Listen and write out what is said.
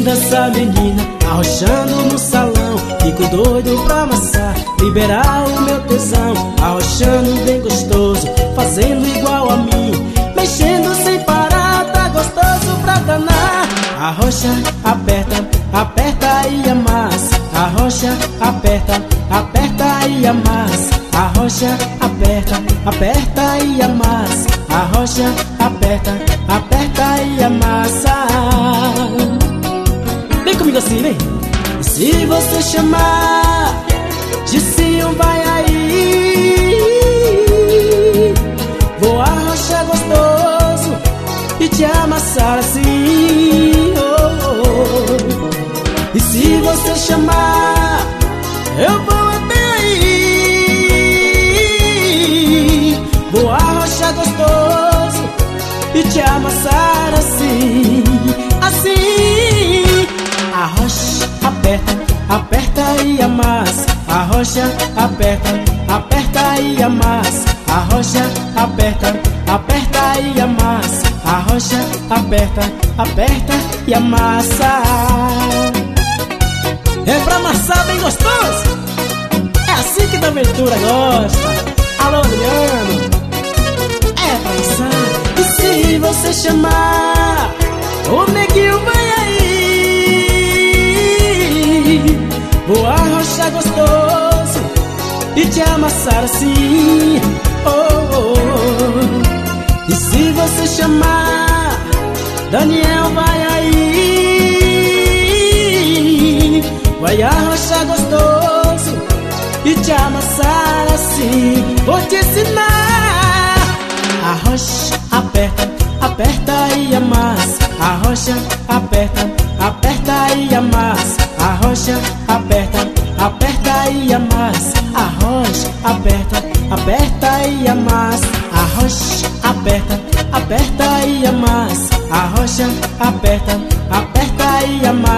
linda essa menina, arrochando no salão. Fico doido pra amassar, liberar o meu tesão. Arrochando bem gostoso, fazendo igual a mim, mexendo sem parar, tá gostoso pra danar. Arrocha, aperta, aperta e amassa. Arrocha, aperta, aperta e amassa. Arrocha, aperta, aperta e amassa. Arrocha, aperta, aperta e amassa. Vem comigo assim, vem. E se você chamar, disse um vai aí, vou arrochar gostoso e te amassar assim, oh, oh. E se você chamar, eu vou até aí, vou arrochar gostoso e te amassar assim, assim. Arrocha, aperta, aperta e amassa. Arrocha, aperta, aperta e amassa. Arrocha, aperta, aperta e amassa. Arrocha, aperta, aperta e amassa. É pra amassar bem gostoso. É assim que da aventura gosta. Alô, Adriano. É pra amassar. E se você chamar, o neguinho vai aí, vou arrochar gostoso e te amassar assim, oh, oh, oh. E se você chamar, Daniel vai aí, vai arrochar gostoso e te amassar assim. Vou te ensinar. Arrocha, aperta, aperta e amassa. Arrocha, aperta, aperta e amassa. Arrocha, aperta, aperta e amassa. Arrocha, aperta, aperta e amassa. Arrocha, aperta, aperta e amassa. Arrocha, aperta, aperta e amassa.